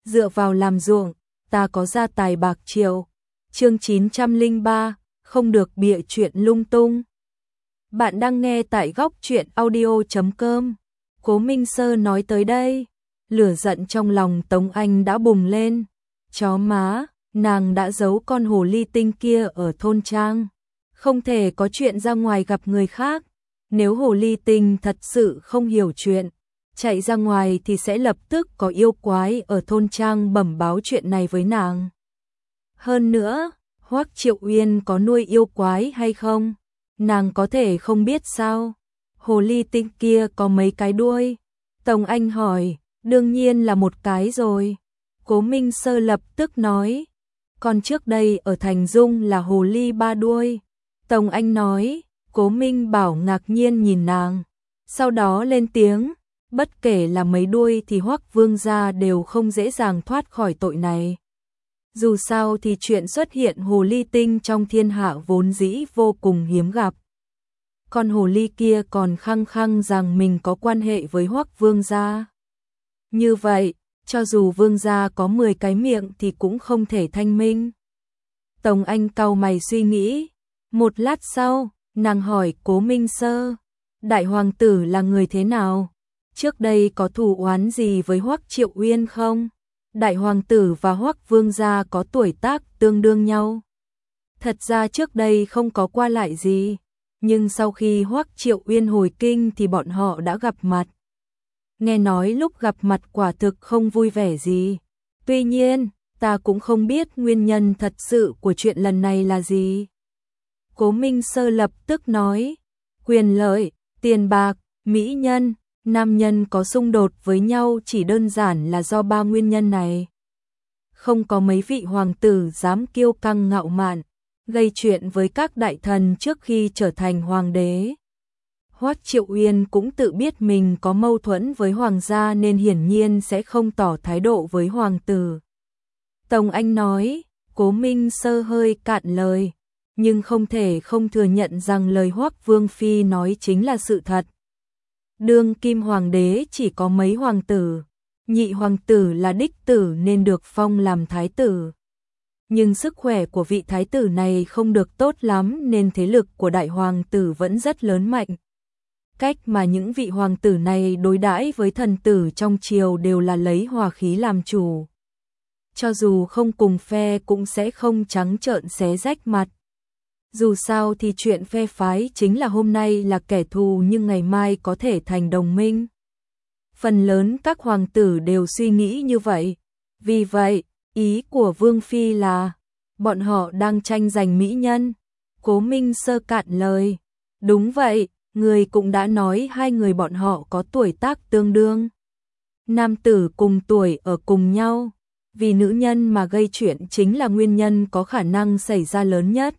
dựa vào làm ruộng, ta có gia tài bạc triệu. Chương 903, không được bịa chuyện lung tung. Bạn đang nghe tại góc truyện audio.com. Cố Minh Sơ nói tới đây, lửa giận trong lòng Tống Anh đã bùng lên. Chó má, nàng đã giấu con hồ ly tinh kia ở thôn trang, không thể có chuyện ra ngoài gặp người khác. Nếu hồ ly tinh thật sự không hiểu chuyện, chạy ra ngoài thì sẽ lập tức có yêu quái ở thôn trang bẩm báo chuyện này với nàng. Hơn nữa, Hoắc Triệu Uyên có nuôi yêu quái hay không? Nàng có thể không biết sao? Hồ ly tinh kia có mấy cái đuôi? Tống Anh hỏi. Đương nhiên là một cái rồi. Cố Minh Sơ lập tức nói. Còn trước đây ở Thành Dung là hồ ly 3 đuôi. Tống Anh nói. Cố Minh Bảo ngạc nhiên nhìn nàng, sau đó lên tiếng. Bất kể là mấy đuôi thì Hoắc Vương gia đều không dễ dàng thoát khỏi tội này. Dù sao thì chuyện xuất hiện hồ ly tinh trong thiên hạ vốn dĩ vô cùng hiếm gặp. Con hồ ly kia còn khăng khăng rằng mình có quan hệ với Hoắc Vương gia. Như vậy, cho dù Vương gia có 10 cái miệng thì cũng không thể thanh minh. Tống Anh cau mày suy nghĩ. Một lát sau, nàng hỏi Cố Minh Sơ, Đại Hoàng tử là người thế nào? Trước đây có thù oán gì với Hoắc Triệu Uyên không? Đại Hoàng tử và Hoắc Vương gia có tuổi tác tương đương nhau. Thật ra trước đây không có qua lại gì, nhưng sau khi Hoắc Triệu Uyên hồi kinh thì bọn họ đã gặp mặt. Nghe nói lúc gặp mặt quả thực không vui vẻ gì. Tuy nhiên, ta cũng không biết nguyên nhân thật sự của chuyện lần này là gì. Cố Minh Sơ lập tức nói, quyền lợi, tiền bạc, mỹ nhân, nam nhân có xung đột với nhau chỉ đơn giản là do 3 nguyên nhân này. Không có mấy vị hoàng tử dám kiêu căng ngạo mạn, gây chuyện với các đại thần trước khi trở thành hoàng đế. Hoắc Triệu Uyên cũng tự biết mình có mâu thuẫn với hoàng gia nên hiển nhiên sẽ không tỏ thái độ với hoàng tử. Tống Anh nói. Cố Minh Sơ hơi cạn lời, nhưng không thể không thừa nhận rằng lời Hoắc Vương phi nói chính là sự thật. Đương kim hoàng đế chỉ có mấy hoàng tử, nhị hoàng tử là đích tử nên được phong làm thái tử. Nhưng sức khỏe của vị thái tử này không được tốt lắm nên thế lực của đại hoàng tử vẫn rất lớn mạnh. Cách mà những vị hoàng tử này đối đãi với thần tử trong triều đều là lấy hòa khí làm chủ. Cho dù không cùng phe cũng sẽ không trắng trợn xé rách mặt. Dù sao thì chuyện phe phái chính là hôm nay là kẻ thù nhưng ngày mai có thể thành đồng minh. Phần lớn các hoàng tử đều suy nghĩ như vậy. Vì vậy, ý của Vương phi là bọn họ đang tranh giành mỹ nhân. Cố Minh Sơ cạn lời. Đúng vậy, người cũng đã nói hai người bọn họ có tuổi tác tương đương. Nam tử cùng tuổi ở cùng nhau, vì nữ nhân mà gây chuyện chính là nguyên nhân có khả năng xảy ra lớn nhất.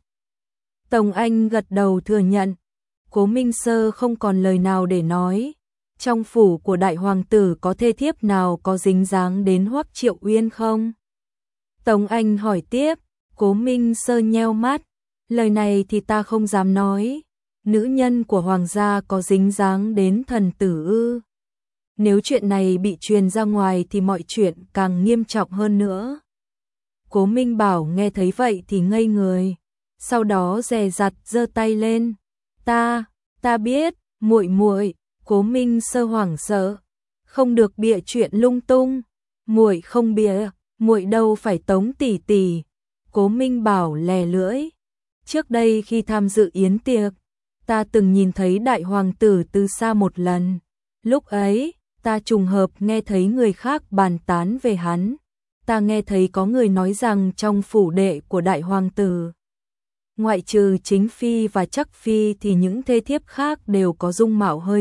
Tống Anh gật đầu thừa nhận. Cố Minh Sơ không còn lời nào để nói. Trong phủ của đại hoàng tử có thê thiếp nào có dính dáng đến Hoắc Triệu Uyên không? Tống Anh hỏi tiếp. Cố Minh Sơ nheo mắt. Lời này thì ta không dám nói. Nữ nhân của hoàng gia có dính dáng đến thần tử ư? Nếu chuyện này bị truyền ra ngoài thì mọi chuyện càng nghiêm trọng hơn nữa. Cố Minh Bảo nghe thấy vậy thì ngây người. Sau đó dè dặt giơ tay lên. Ta biết, muội. Cố Minh Sơ hoảng sợ. Không được bịa chuyện lung tung. Muội không bịa, muội đâu phải Tống tỷ tỷ. Cố Minh Bảo lè lưỡi. Trước đây khi tham dự yến tiệc, ta từng nhìn thấy đại hoàng tử từ xa một lần. Lúc ấy, ta trùng hợp nghe thấy người khác bàn tán về hắn. Ta nghe thấy có người nói rằng trong phủ đệ của đại hoàng tử, ngoại trừ chính phi và chắc phi thì những thê thiếp khác đều có dung mạo hơi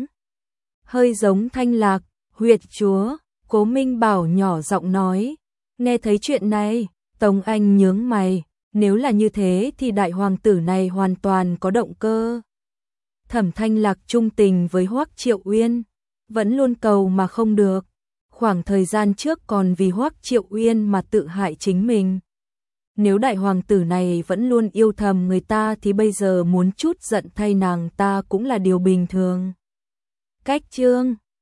giống Thanh Lạc, huyệt chúa. Cố Minh Bảo nhỏ giọng nói. Nghe thấy chuyện này, Tống Anh nhướng mày. Nếu là như thế thì đại hoàng tử này hoàn toàn có động cơ. Thẩm Thanh Lạc trung tình với Hoắc Triệu Uyên, vẫn luôn cầu mà không được. Khoảng thời gian trước còn vì Hoắc Triệu Uyên mà tự hại chính mình. Nếu đại hoàng tử này vẫn luôn yêu thầm người ta thì bây giờ muốn chút giận thay nàng ta cũng là điều bình thường. Cách chương